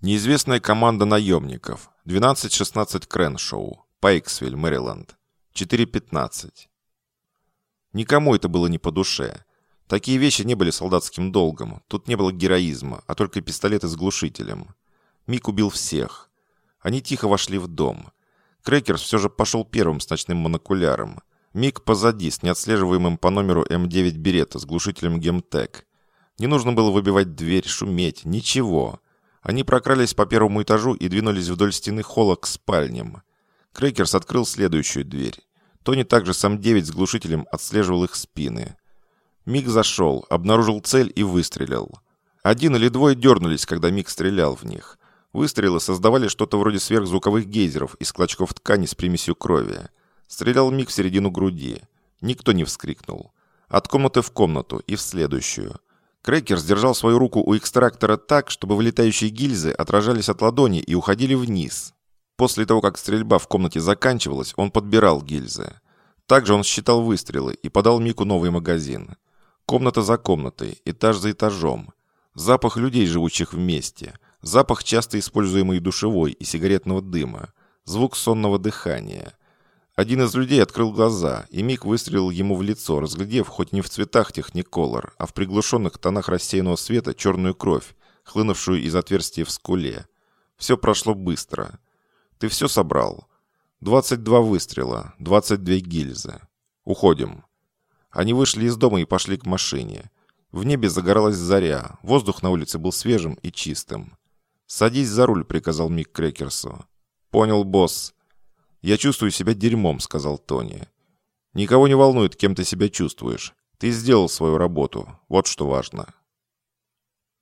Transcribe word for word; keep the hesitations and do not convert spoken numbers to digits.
Неизвестная команда наемников. двенадцать шестнадцать Креншоу. Пайксвилл, Мэриленд. четыре пятнадцать. Никому это было не по душе. Такие вещи не были солдатским долгом. Тут не было героизма, а только пистолеты с глушителем. Мик убил всех. Они тихо вошли в дом. Крекерс все же пошел первым с ночным монокуляром. Мик позади, с неотслеживаемым по номеру эм девять Беретта с глушителем Гемтек. Не нужно было выбивать дверь, шуметь, ничего. Они прокрались по первому этажу и двинулись вдоль стены холла к спальням. Крекерс открыл следующую дверь. Тони также с эм девять с глушителем отслеживал их спины. Мик зашел, обнаружил цель и выстрелил. Один или двое дернулись, когда Мик стрелял в них. Выстрелы создавали что-то вроде сверхзвуковых гейзеров из клочков ткани с примесью крови. Стрелял Мик в середину груди. Никто не вскрикнул. От комнаты в комнату и в следующую. Крекерс держал свою руку у экстрактора так, чтобы вылетающие гильзы отражались от ладони и уходили вниз. После того, как стрельба в комнате заканчивалась, он подбирал гильзы. Также он считал выстрелы и подал Мику новый магазин. Комната за комнатой, этаж за этажом. Запах людей, живущих вместе. Запах, часто используемый душевой и сигаретного дыма. Звук сонного дыхания. Один из людей открыл глаза, и Мик выстрелил ему в лицо, разглядев, хоть не в цветах техниколор, а в приглушенных тонах рассеянного света черную кровь, хлынувшую из отверстия в скуле. Все прошло быстро. Ты все собрал? двадцать два выстрела, двадцать две гильзы. Уходим. Они вышли из дома и пошли к машине. В небе загоралась заря, воздух на улице был свежим и чистым. «Садись за руль», — приказал Мик Крекерсу. «Понял, босс». «Я чувствую себя дерьмом», — сказал Тони. «Никого не волнует, кем ты себя чувствуешь. Ты сделал свою работу. Вот что важно».